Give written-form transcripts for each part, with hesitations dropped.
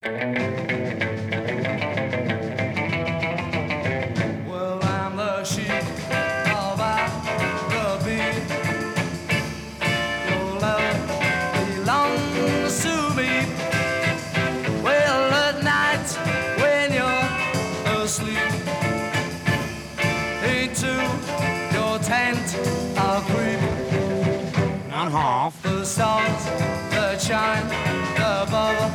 Well, I'm the sheep of the beat. Your love belongs to me. Well, at night when you're asleep, into your tent I'll creep. Not half. The stars that shine above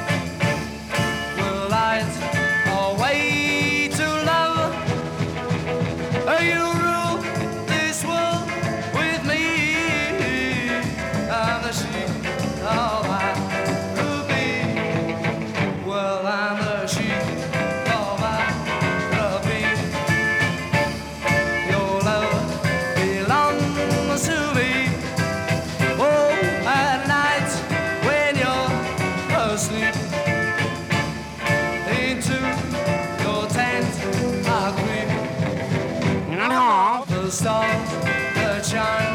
will light our way to love. You rule this world with me. I'm the sheep of I could be. Well, I'm the sheep of I could be. Your love belongs to me. Oh, at night when you're asleep, into your tent I creep. Not half. The stars that shine